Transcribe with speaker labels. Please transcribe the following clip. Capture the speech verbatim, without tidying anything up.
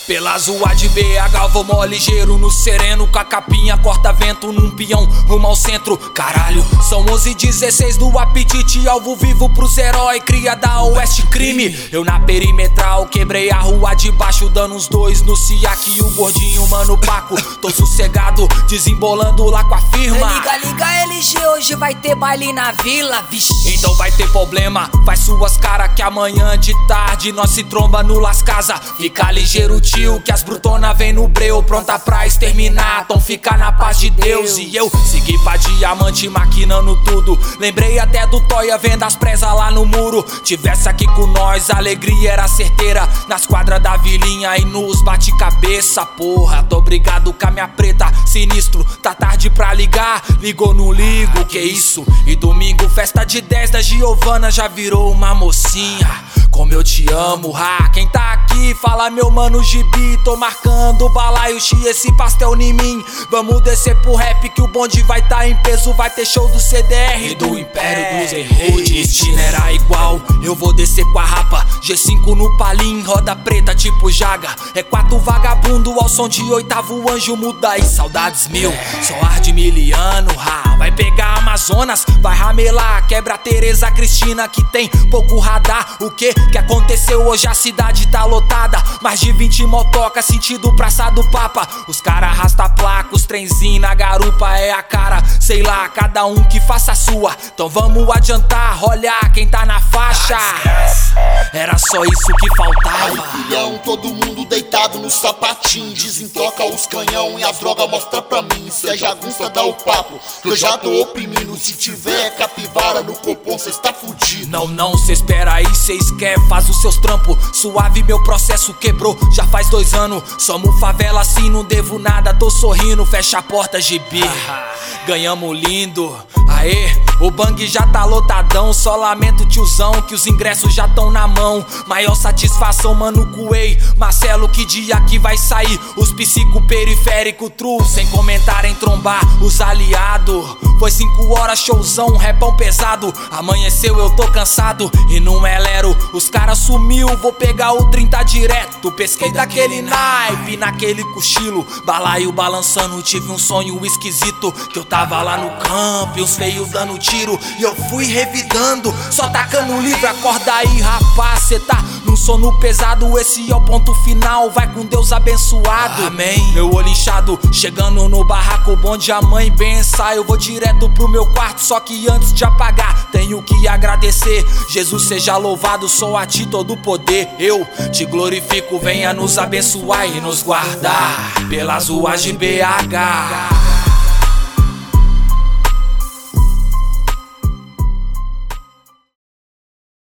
Speaker 1: Pelas ruas de B H eu vou mó ligeiro no sereno, com a capinha corta-vento num peão rumo ao centro. Caralho, são onze e dezesseis do apetite, alvo vivo pros herói, cria da Oeste Crime. Eu na perimetral quebrei a rua de baixo, dando uns dois no Siak e o gordinho mano Paco. Tô sossegado, desembolando lá com a firma.
Speaker 2: Liga, liga L G, hoje vai ter baile na vila, vixe.
Speaker 1: Então vai ter problema, faz suas caras que amanhã de tarde nós se tromba no Las Casa. Fica ligeiro tio, que as brutona vem no breu, pronta pra exterminar, então fica na paz de Deus. E eu segui pra diamante maquinando tudo, lembrei até do Toia vendo as presas lá no muro. Tivesse aqui com nós, a alegria era certeira, nas quadras da vilinha e nos bate-cabeça. Porra, tô brigado com a minha preta, sinistro, tá tarde pra ligar, ligou não ligo, que isso? E domingo festa de dez da Giovana já virou uma mocinha. Como eu te amo, ha, quem tá aqui fala meu mano Gibi. Tô marcando balaio, xi, esse pastel em mim. Vamos descer pro rap que o bonde vai tá em peso. Vai ter show do C D R e do Império dos Erreiros. O destino era igual, eu vou descer com a rapa, G cinco no palim, roda preta tipo Jaga. É quatro vagabundo ao som de oitavo anjo, muda aí, saudades mil. Só ar de miliano, ha, vai pegar Amazonas, vai ramelar, quebra Tereza Cristina que tem pouco radar. O que que aconteceu hoje? A cidade tá lotada, mais de vinte motoca sentido Praça do Papa. Os cara arrasta placa, os trenzinho na garupa é a cara, sei lá, cada um que faça a sua. Então vamos adiantar, olhar quem tá na faixa. Era só isso que faltava.
Speaker 3: Aí, filhão, todo mundo deitado no sapatinho, desentoca os canhão e as drogas mostra pra mim. Se é jagunça dá o papo, que eu já tô oprimindo. Se tiver capivara no copom, cês tá fudido.
Speaker 1: Não, não, cê espera aí, cês quer, faz os seus trampos. Suave, meu processo quebrou, já faz dois anos. Somos favela assim, não devo nada, tô sorrindo. Fecha a porta, Gibi, ganhamos lindo. Aê, o bang já tá lotadão. Só lamento, tiozão, que os ingressos já tão na mão. Maior satisfação, mano, Cuei Marcelo, que dia que vai sair os psico periférico true. Sem comentar em trombar os aliados. Foi cinco horas, showzão, repão pesado. Amanheceu, eu tô cansado e não é lero. Os cara sumiu, vou pegar o trinta direto. Pesquei daquele naipe, naquele cochilo, balaio balançando, tive um sonho esquisito. Que eu tava lá no campo e os feios dando tiro, e eu fui revidando, só tacando livro. Acorda aí, rapaz, cê tá num sono pesado. Esse é o ponto final, vai com Deus abençoado. Amém. Meu olho inchado, chegando no barraco, bonde a mãe bença. Eu vou direto pro meu quarto, só que antes de apagar tenho que agradecer. Jesus seja louvado, só a ti todo o poder. Eu te glorifico, venha nos abençoar e nos guardar pelas ruas de B H.